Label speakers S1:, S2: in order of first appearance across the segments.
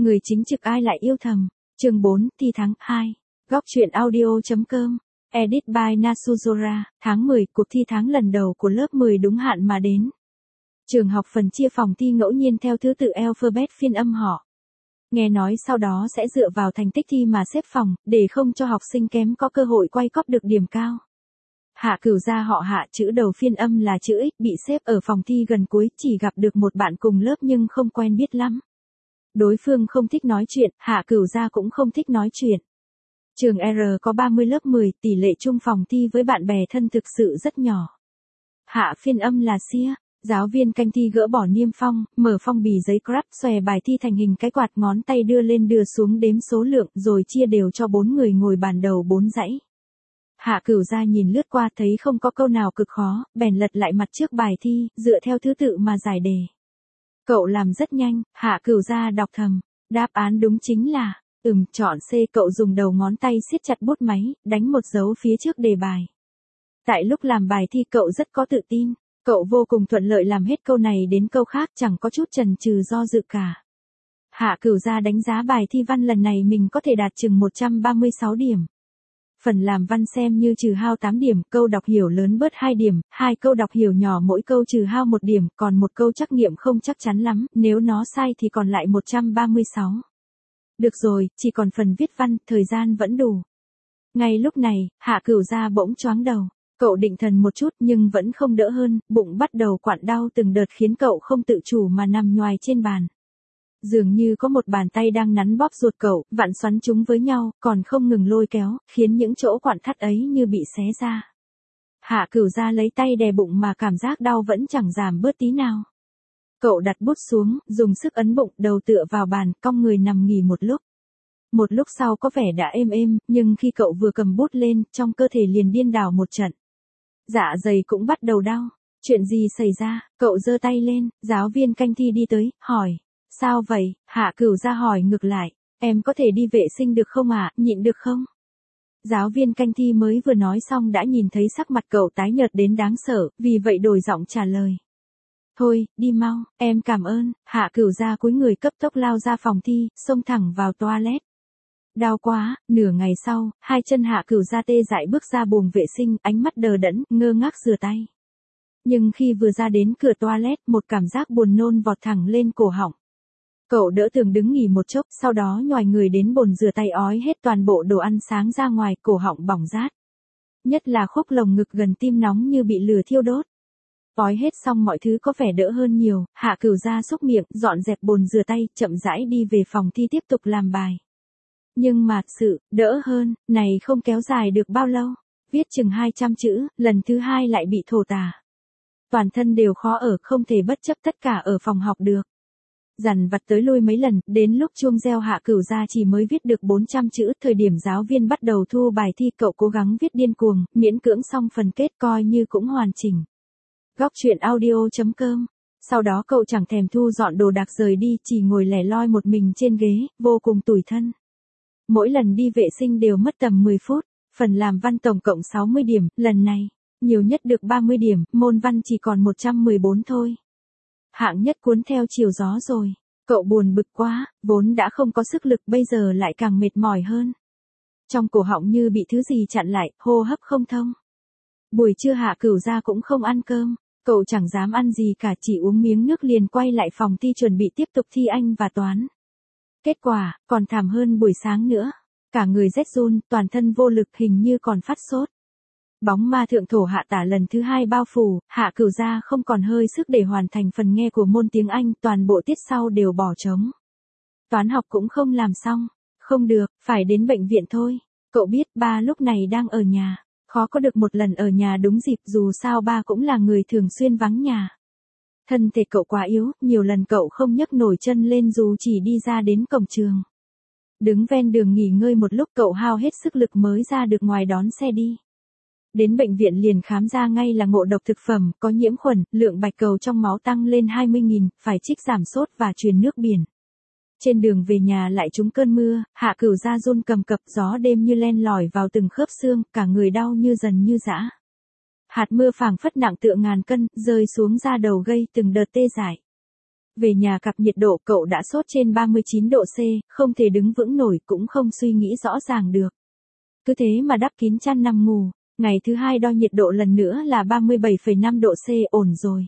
S1: Người chính trực ai lại yêu thầm. Chương 4, thi tháng 2. Góc truyện audio.com. Edit by Nasuzora. Tháng 10, cuộc thi tháng lần đầu của lớp 10 đúng hạn mà đến. Trường học phần chia phòng thi ngẫu nhiên theo thứ tự alphabet phiên âm họ. Nghe nói sau đó sẽ dựa vào thành tích thi mà xếp phòng, để không cho học sinh kém có cơ hội quay cóp được điểm cao. Hạ Cửu gia họ Hạ, chữ đầu phiên âm là chữ X, bị xếp ở phòng thi gần cuối, chỉ gặp được một bạn cùng lớp nhưng không quen biết lắm. Đối phương không thích nói chuyện, Hạ Cửu gia cũng không thích nói chuyện. Trường R có 30 lớp 10, tỷ lệ chung phòng thi với bạn bè thân thực sự rất nhỏ. Hạ phiên âm là xia. Giáo viên canh thi gỡ bỏ niêm phong, mở phong bì giấy crap, xòe bài thi thành hình cái quạt, ngón tay đưa lên đưa xuống đếm số lượng, rồi chia đều cho 4 người ngồi bàn đầu 4 dãy. Hạ Cửu gia nhìn lướt qua thấy không có câu nào cực khó, bèn lật lại mặt trước bài thi, dựa theo thứ tự mà giải đề. Cậu làm rất nhanh, Hạ Cửu gia đọc thầm. Đáp án đúng chính là, chọn C. Cậu dùng đầu ngón tay siết chặt bút máy, đánh một dấu phía trước đề bài. Tại lúc làm bài thi cậu rất có tự tin. Cậu vô cùng thuận lợi làm hết câu này đến câu khác, chẳng có chút chần chừ do dự cả. Hạ Cửu gia đánh giá bài thi văn lần này mình có thể đạt chừng 136 điểm. Phần làm văn xem như trừ hao 8 điểm, câu đọc hiểu lớn bớt 2 điểm, 2 câu đọc hiểu nhỏ mỗi câu trừ hao 1 điểm, còn một câu trắc nghiệm không chắc chắn lắm, nếu nó sai thì còn lại 136. Được rồi, chỉ còn phần viết văn, thời gian vẫn đủ. Ngay lúc này, Hạ Cửu gia bỗng choáng đầu. Cậu định thần một chút nhưng vẫn không đỡ hơn, bụng bắt đầu quặn đau từng đợt khiến cậu không tự chủ mà nằm nhoài trên bàn. Dường như có một bàn tay đang nắn bóp ruột cậu, vặn xoắn chúng với nhau, còn không ngừng lôi kéo, khiến những chỗ quặn thắt ấy như bị xé ra. Hạ Cửu gia lấy tay đè bụng mà cảm giác đau vẫn chẳng giảm bớt tí nào. Cậu đặt bút xuống, dùng sức ấn bụng, đầu tựa vào bàn, cong người nằm nghỉ một lúc. Một lúc sau có vẻ đã êm, nhưng khi cậu vừa cầm bút lên, trong cơ thể liền điên đảo một trận. Dạ dày cũng bắt đầu đau. Chuyện gì xảy ra? Cậu giơ tay lên, giáo viên canh thi đi tới, hỏi. Sao vậy? Hạ Cửu gia hỏi ngược lại. Em có thể đi vệ sinh được không ạ, nhịn được không? Giáo viên canh thi mới vừa nói xong đã nhìn thấy sắc mặt cậu tái nhợt đến đáng sợ, vì vậy đổi giọng trả lời. Thôi, đi mau, em cảm ơn. Hạ Cửu gia cúi người cấp tốc lao ra phòng thi, xông thẳng vào toilet. Đau quá, nửa ngày sau, hai chân Hạ Cửu gia tê dại bước ra buồng vệ sinh, ánh mắt đờ đẫn, ngơ ngác rửa tay. Nhưng khi vừa ra đến cửa toilet, một cảm giác buồn nôn vọt thẳng lên cổ họng. Cậu đỡ tường đứng nghỉ một chốc, sau đó nhoài người đến bồn rửa tay ói hết toàn bộ đồ ăn sáng ra ngoài, cổ họng bỏng rát. Nhất là khúc lồng ngực gần tim nóng như bị lửa thiêu đốt. Ói hết xong mọi thứ có vẻ đỡ hơn nhiều, Hạ Cửu gia xúc miệng, dọn dẹp bồn rửa tay, chậm rãi đi về phòng thi tiếp tục làm bài. Nhưng mà, sự, đỡ hơn, này không kéo dài được bao lâu. Viết chừng 200 chữ, lần thứ 2 lại bị thổ tả. Toàn thân đều khó ở, không thể bất chấp tất cả ở phòng học được. Dằn vặt tới lui mấy lần, đến lúc chuông reo Hạ Cửu gia chỉ mới viết được 400 chữ, thời điểm giáo viên bắt đầu thu bài thi cậu cố gắng viết điên cuồng, miễn cưỡng xong phần kết coi như cũng hoàn chỉnh. Góc truyện audio.com. Sau đó cậu chẳng thèm thu dọn đồ đạc rời đi, chỉ ngồi lẻ loi một mình trên ghế, vô cùng tủi thân. Mỗi lần đi vệ sinh đều mất tầm 10 phút, phần làm văn tổng cộng 60 điểm, lần này, nhiều nhất được 30 điểm, môn văn chỉ còn 114 thôi. Hạng nhất cuốn theo chiều gió rồi, cậu buồn bực quá, vốn đã không có sức lực bây giờ lại càng mệt mỏi hơn. Trong cổ họng như bị thứ gì chặn lại, hô hấp không thông. Buổi trưa Hạ Cửu gia cũng không ăn cơm, cậu chẳng dám ăn gì cả, chỉ uống miếng nước liền quay lại phòng thi chuẩn bị tiếp tục thi Anh và Toán. Kết quả, còn thảm hơn buổi sáng nữa. Cả người rét run, toàn thân vô lực, hình như còn phát sốt. Bóng ma thượng thổ hạ tả lần thứ 2 bao phủ, Hạ Cửu gia không còn hơi sức để hoàn thành phần nghe của môn tiếng Anh, toàn bộ tiết sau đều bỏ trống. Toán học cũng không làm xong. Không được, phải đến bệnh viện thôi. Cậu biết ba lúc này đang ở nhà. Khó có được một lần ở nhà đúng dịp, dù sao ba cũng là người thường xuyên vắng nhà. Thân thể cậu quá yếu, nhiều lần cậu không nhấc nổi chân lên dù chỉ đi ra đến cổng trường. Đứng ven đường nghỉ ngơi một lúc cậu hao hết sức lực mới ra được ngoài đón xe đi. Đến bệnh viện liền khám ra ngay là ngộ độc thực phẩm, có nhiễm khuẩn, lượng bạch cầu trong máu tăng lên 20.000, phải trích giảm sốt và truyền nước biển. Trên đường về nhà lại trúng cơn mưa, Hạ Cửu gia run cầm cập, gió đêm như len lỏi vào từng khớp xương, cả người đau như dần như dã. Hạt mưa phảng phất nặng tựa ngàn cân, rơi xuống da đầu gây từng đợt tê dại. Về nhà cặp nhiệt độ cậu đã sốt trên 39 độ C, không thể đứng vững nổi cũng không suy nghĩ rõ ràng được. Cứ thế mà đắp kín chăn nằm ngủ, ngày thứ hai đo nhiệt độ lần nữa là 37,5 độ C, ổn rồi.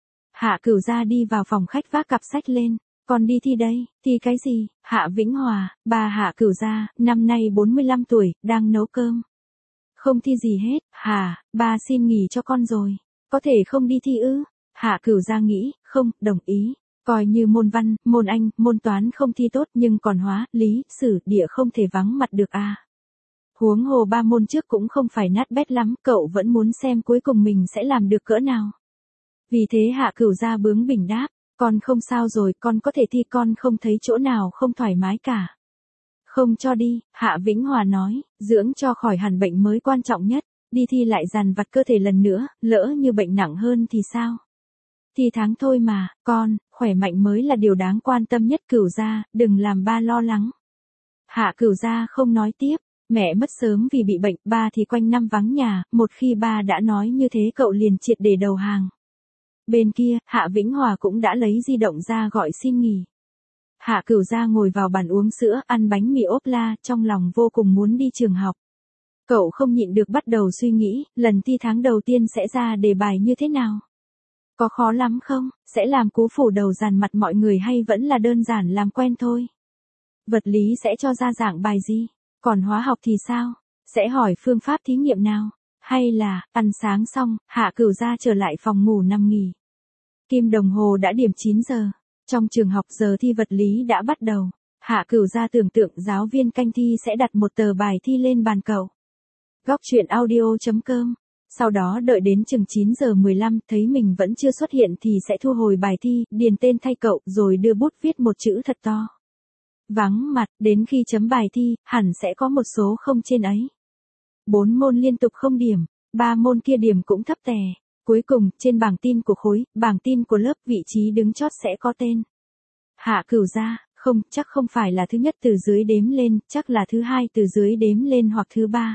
S1: Hạ Cửu Gia đi vào phòng khách vác cặp sách lên, con đi thi đây, thi cái gì? Hạ Vĩnh Hòa, bà Hạ Cửu Gia, năm nay 45 tuổi, đang nấu cơm. Không thi gì hết, ba xin nghỉ cho con rồi, có thể không đi thi ư? Hạ Cửu Gia nghĩ, không, đồng ý. Coi như môn văn, môn Anh, môn toán không thi tốt nhưng còn hóa, lý, sử, địa không thể vắng mặt được à. Huống hồ 3 môn trước cũng không phải nát bét lắm, cậu vẫn muốn xem cuối cùng mình sẽ làm được cỡ nào. Vì thế Hạ Cửu Gia bướng bỉnh đáp, con không sao rồi, con có thể thi, con không thấy chỗ nào không thoải mái cả. Không cho đi, Hạ Vĩnh Hòa nói, dưỡng cho khỏi hẳn bệnh mới quan trọng nhất, đi thi lại dằn vặt cơ thể lần nữa, lỡ như bệnh nặng hơn thì sao? Thi tháng thôi mà, con, khỏe mạnh mới là điều đáng quan tâm nhất. Cửu Gia, đừng làm ba lo lắng. Hạ Cửu Gia không nói tiếp, mẹ mất sớm vì bị bệnh, ba thì quanh năm vắng nhà, một khi ba đã nói như thế cậu liền triệt để đầu hàng. Bên kia, Hạ Vĩnh Hòa cũng đã lấy di động ra gọi xin nghỉ. Hạ Cửu Gia ngồi vào bàn uống sữa, ăn bánh mì ốp la, trong lòng vô cùng muốn đi trường học. Cậu không nhịn được bắt đầu suy nghĩ, lần thi tháng đầu tiên sẽ ra đề bài như thế nào? Có khó lắm không? Sẽ làm cú phủ đầu dàn mặt mọi người hay vẫn là đơn giản làm quen thôi? Vật lý sẽ cho ra dạng bài gì? Còn hóa học thì sao? Sẽ hỏi phương pháp thí nghiệm nào? Hay là, ăn sáng xong, Hạ Cửu Gia trở lại phòng ngủ nằm nghỉ. Kim đồng hồ đã điểm 9 giờ. Trong trường học giờ thi vật lý đã bắt đầu. Hạ Cửu Gia tưởng tượng giáo viên canh thi sẽ đặt một tờ bài thi lên bàn cậu. Góc truyện audio.com. Sau đó đợi đến chừng 9 giờ 15 thấy mình vẫn chưa xuất hiện thì sẽ thu hồi bài thi, điền tên thay cậu rồi đưa bút viết một chữ thật to. Vắng mặt, đến khi chấm bài thi, hẳn sẽ có một số không trên ấy. 4 môn liên tục không điểm, 3 môn kia điểm cũng thấp tè. Cuối cùng, trên bảng tin của khối, bảng tin của lớp, vị trí đứng chót sẽ có tên. Hạ Cửu Gia, không, chắc không phải là thứ nhất từ dưới đếm lên, chắc là thứ hai từ dưới đếm lên hoặc thứ ba.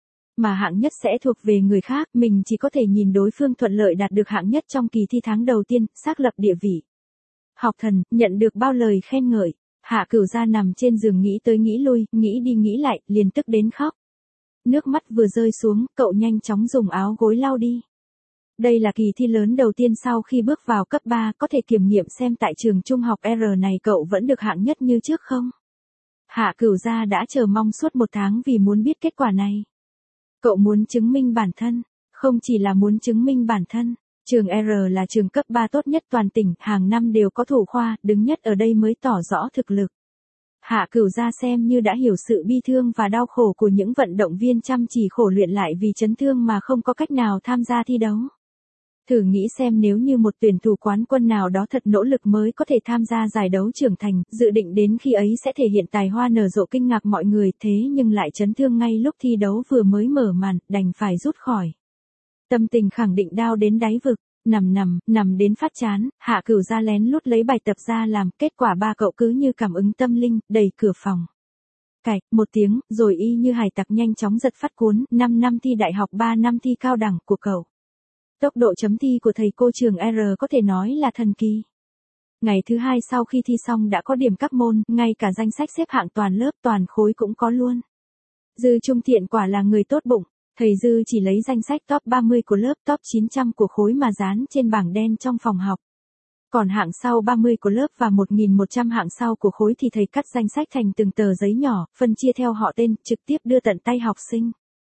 S1: Mà hạng nhất sẽ thuộc về người khác, mình chỉ có thể nhìn đối phương thuận lợi đạt được hạng nhất trong kỳ thi tháng đầu tiên, xác lập địa vị. Học thần, nhận được bao lời khen ngợi. Hạ Cửu Gia nằm trên giường nghĩ tới nghĩ lui, nghĩ đi nghĩ lại, liền tức đến khóc. Nước mắt vừa rơi xuống, cậu nhanh chóng dùng áo gối lau đi. Đây là kỳ thi lớn đầu tiên sau khi bước vào cấp 3, có thể kiểm nghiệm xem tại trường trung học R này cậu vẫn được hạng nhất như trước không? Hạ Cửu Gia đã chờ mong suốt 1 tháng vì muốn biết kết quả này. Cậu muốn chứng minh bản thân, không chỉ là muốn chứng minh bản thân. Trường R là trường cấp 3 tốt nhất toàn tỉnh, hàng năm đều có thủ khoa, đứng nhất ở đây mới tỏ rõ thực lực. Hạ Cửu Gia xem như đã hiểu sự bi thương và đau khổ của những vận động viên chăm chỉ khổ luyện lại vì chấn thương mà không có cách nào tham gia thi đấu. Thử nghĩ xem nếu như một tuyển thủ quán quân nào đó thật nỗ lực mới có thể tham gia giải đấu trưởng thành, dự định đến khi ấy sẽ thể hiện tài hoa nở rộ kinh ngạc mọi người, thế nhưng lại chấn thương ngay lúc thi đấu vừa mới mở màn, đành phải rút khỏi. Tâm tình khẳng định đau đến đáy vực, nằm đến phát chán, Hạ Cửu Gia lén lút lấy bài tập ra làm, kết quả ba cậu cứ như cảm ứng tâm linh, đẩy cửa phòng. Cạch, một tiếng, rồi y như hải tặc nhanh chóng giật phát cuốn, 5 năm thi đại học 3 năm thi cao đẳng của cậu. Tốc độ chấm thi của thầy cô trường R có thể nói là thần kỳ. Ngày thứ hai sau khi thi xong đã có điểm các môn, ngay cả danh sách xếp hạng toàn lớp toàn khối cũng có luôn. Dư Trung Thiện quả là người tốt bụng, thầy Dư chỉ lấy danh sách top 30 của lớp, top 900 của khối mà dán trên bảng đen trong phòng học. Còn hạng sau 30 của lớp và 1.100 hạng sau của khối thì thầy cắt danh sách thành từng tờ giấy nhỏ, phân chia theo họ tên, trực tiếp đưa tận tay học sinh.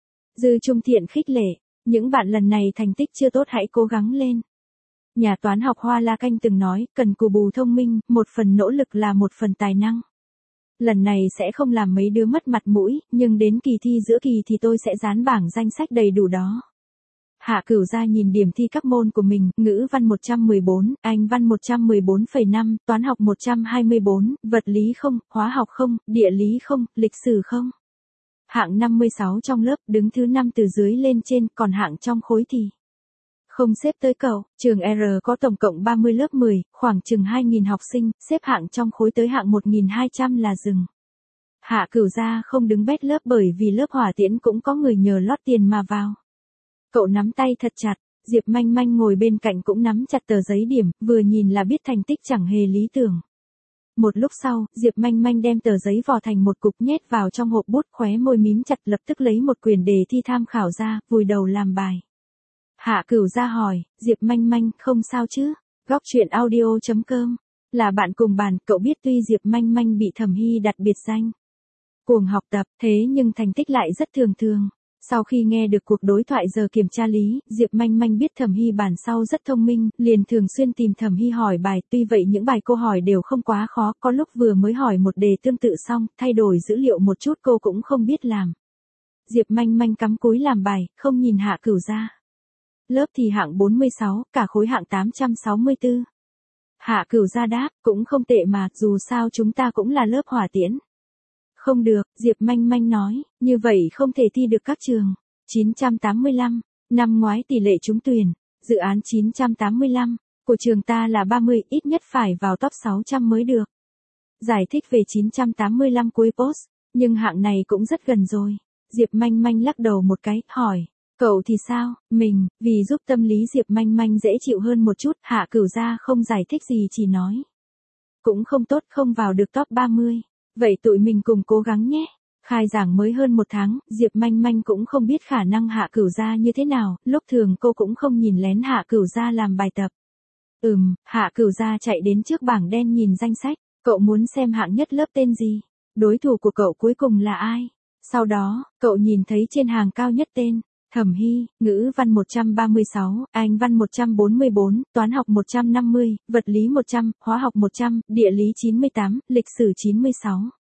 S1: Dư Trung Thiện khích lệ, những bạn lần này thành tích chưa tốt hãy cố gắng lên. Nhà toán học Hoa La Canh từng nói, cần cù bù thông minh, một phần nỗ lực là một phần tài năng. Lần này sẽ không làm mấy đứa mất mặt mũi, nhưng đến kỳ thi giữa kỳ thì tôi sẽ dán bảng danh sách đầy đủ đó. Hạ Cửu Gia nhìn điểm thi các môn của mình, ngữ văn 114, Anh văn 114,5, toán học 124, vật lý không, hóa học không, địa lý không, lịch sử không. Hạng 56 trong lớp, đứng thứ 5 từ dưới lên trên, còn hạng trong khối thì không xếp tới cậu. Trường R có tổng cộng 30 lớp 10, khoảng chừng 2.000 học sinh, xếp hạng trong khối tới hạng 1.200 là dừng. Hạ Cửu Gia không đứng bét lớp bởi vì lớp hỏa tiễn cũng có người nhờ lót tiền mà vào. Cậu nắm tay thật chặt, Diệp Manh Manh ngồi bên cạnh cũng nắm chặt tờ giấy điểm, vừa nhìn là biết thành tích chẳng hề lý tưởng. Một lúc sau, Diệp Manh Manh đem tờ giấy vò thành một cục nhét vào trong hộp bút, khóe môi mím chặt, lập tức lấy một quyển đề thi tham khảo ra, vùi đầu làm bài. Hạ Cửu Gia hỏi, Diệp Manh Manh, không sao chứ? Góc truyện audio.com. Là bạn cùng bàn, cậu biết tuy Diệp Manh Manh bị Thẩm Hy đặt biệt danh cuồng học tập, thế nhưng thành tích lại rất thường thường. Sau khi nghe được cuộc đối thoại giờ kiểm tra lý, Diệp Manh Manh biết Thẩm Hy bản sau rất thông minh, liền thường xuyên tìm Thẩm Hy hỏi bài, tuy vậy những bài cô hỏi đều không quá khó, có lúc vừa mới hỏi một đề tương tự xong, thay đổi dữ liệu một chút cô cũng không biết làm. Diệp Manh Manh cắm cúi làm bài, không nhìn Hạ Cửu Gia. Lớp thì hạng 46, cả khối hạng 864. Hạ Cửu Gia đáp, cũng không tệ mà, dù sao chúng ta cũng là lớp hỏa tiễn. Không được, Diệp Manh Manh nói, như vậy không thể thi được các trường. 985, năm ngoái tỷ lệ trúng tuyển, dự án 985, của trường ta là 30, ít nhất phải vào top 600 mới được. Giải thích về 985 cuối post, nhưng hạng này cũng rất gần rồi. Diệp Manh Manh lắc đầu một cái, hỏi, cậu thì sao? Mình, vì giúp tâm lý Diệp Manh Manh dễ chịu hơn một chút, Hạ Cửu Gia không giải thích gì chỉ nói. Cũng không tốt, không vào được top 30. Vậy tụi mình cùng cố gắng nhé. Khai giảng mới hơn một tháng, Diệp Manh Manh cũng không biết khả năng Hạ Cửu Gia như thế nào, lúc thường cô cũng không nhìn lén Hạ Cửu Gia làm bài tập. Hạ Cửu Gia chạy đến trước bảng đen nhìn danh sách, cậu muốn xem hạng nhất lớp tên gì? Đối thủ của cậu cuối cùng là ai? Sau đó, cậu nhìn thấy trên hàng cao nhất tên Thẩm Hy, ngữ văn 136, Anh văn 144, toán học 150, vật lý 100, hóa học 100, địa lý 98, lịch sử 96.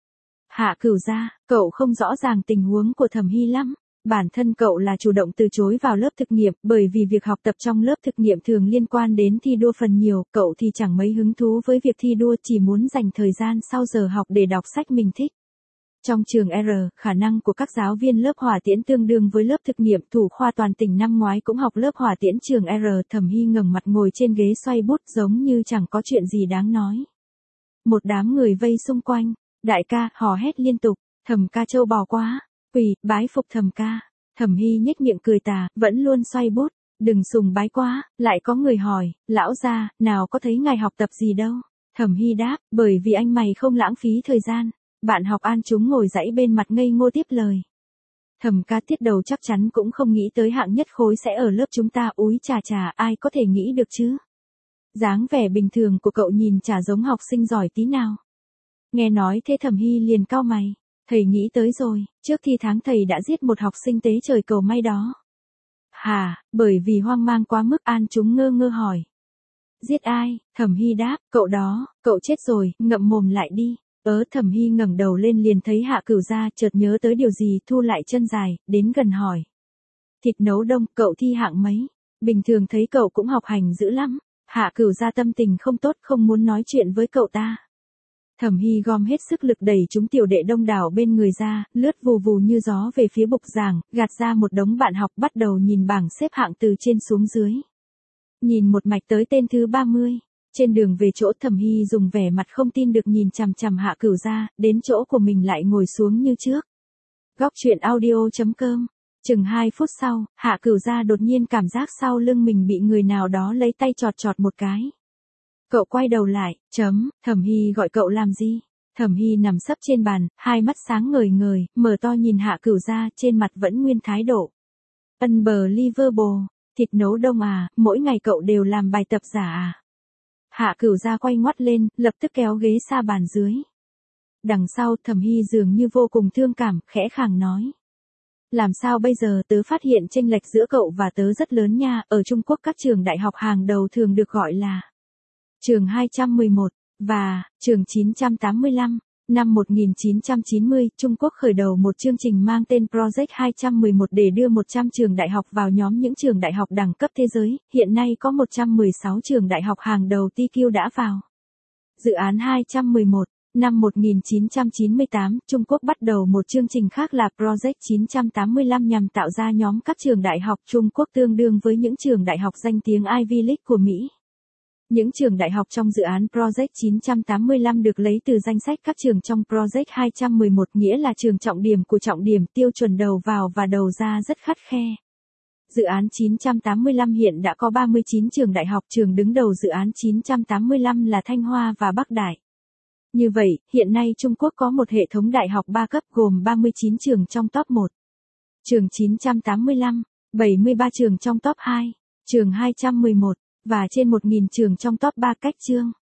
S1: Hạ Cửu Gia, cậu không rõ ràng tình huống của Thẩm Hy lắm. Bản thân cậu là chủ động từ chối vào lớp thực nghiệm, bởi vì việc học tập trong lớp thực nghiệm thường liên quan đến thi đua phần nhiều, cậu thì chẳng mấy hứng thú với việc thi đua, chỉ muốn dành thời gian sau giờ học để đọc sách mình thích. Trong trường R, khả năng của các giáo viên lớp hỏa tiễn tương đương với lớp thực nghiệm, thủ khoa toàn tỉnh năm ngoái cũng học lớp hỏa tiễn trường R. Thẩm Hy ngẩng mặt ngồi trên ghế xoay bút giống như chẳng có chuyện gì đáng nói. Một đám người vây xung quanh, đại ca, hò hét liên tục, Thẩm ca trâu bò quá, quỳ, bái phục Thẩm ca. Thẩm Hy nhếch miệng cười tà, vẫn luôn xoay bút, đừng sùng bái quá, lại có người hỏi, lão gia, nào có thấy ngài học tập gì đâu. Thẩm Hy đáp, bởi vì anh mày không lãng phí thời gian. Bạn học An chúng ngồi dãy bên mặt ngây ngô tiếp lời. Thẩm ca tiết đầu chắc chắn cũng không nghĩ tới hạng nhất khối sẽ ở lớp chúng ta, úi chà chà, ai có thể nghĩ được chứ. Dáng vẻ bình thường của cậu nhìn chả giống học sinh giỏi tí nào. Nghe nói thế Thẩm Hy liền cau mày. Thầy nghĩ tới rồi, trước thi tháng thầy đã giết một học sinh tế trời cầu may đó. Hả, bởi vì hoang mang quá mức, An chúng ngơ ngơ hỏi. Giết ai? Thẩm Hy đáp, cậu đó, cậu chết rồi, ngậm mồm lại đi. Thẩm Hy ngẩng đầu lên liền thấy Hạ Cửu Gia, chợt nhớ tới điều gì, thu lại chân dài, đến gần hỏi. Thịt nấu đông, cậu thi hạng mấy? Bình thường thấy cậu cũng học hành dữ lắm. Hạ Cửu Gia tâm tình không tốt, không muốn nói chuyện với cậu ta. Thẩm Hy gom hết sức lực đẩy chúng tiểu đệ đông đảo bên người ra, lướt vù vù như gió về phía bục giảng, gạt ra một đống bạn học, bắt đầu nhìn bảng xếp hạng từ trên xuống dưới. Nhìn một mạch tới tên thứ 30. Trên đường về chỗ Thẩm Hy dùng vẻ mặt không tin được nhìn chằm chằm Hạ Cửu Gia, đến chỗ của mình lại ngồi xuống như trước. Góc truyện audio.com. Chừng 2 phút sau, Hạ Cửu Gia đột nhiên cảm giác sau lưng mình bị người nào đó lấy tay chọt chọt một cái. Cậu quay đầu lại, Thẩm Hy gọi cậu làm gì? Thẩm Hy nằm sấp trên bàn, hai mắt sáng ngời ngời, mở to nhìn Hạ Cửu Gia, trên mặt vẫn nguyên thái độ. Unbelievable, thịt nấu đông à, mỗi ngày cậu đều làm bài tập giả à? Hạ Cửu Gia quay ngoắt lên, lập tức kéo ghế xa bàn dưới. Đằng sau, Thẩm Hy dường như vô cùng thương cảm, khẽ khàng nói. Làm sao bây giờ, tớ phát hiện chênh lệch giữa cậu và tớ rất lớn nha, ở Trung Quốc các trường đại học hàng đầu thường được gọi là trường 211, và trường 985. Năm 1990, Trung Quốc khởi đầu một chương trình mang tên Project 211 để đưa 100 trường đại học vào nhóm những trường đại học đẳng cấp thế giới, hiện nay có 116 trường đại học hàng đầu TQ đã vào. Dự án 211, năm 1998, Trung Quốc bắt đầu một chương trình khác là Project 985 nhằm tạo ra nhóm các trường đại học Trung Quốc tương đương với những trường đại học danh tiếng Ivy League của Mỹ. Những trường đại học trong dự án Project 985 được lấy từ danh sách các trường trong Project 211, nghĩa là trường trọng điểm của trọng điểm, tiêu chuẩn đầu vào và đầu ra rất khắt khe. Dự án 985 hiện đã có 39 trường đại học, trường đứng đầu dự án 985 là Thanh Hoa và Bắc Đại. Như vậy, hiện nay Trung Quốc có một hệ thống đại học 3 cấp gồm 39 trường trong top 1. Trường 985, 73 trường trong top 2, trường 211, và trên 1.000 trường trong top 3 cách chương.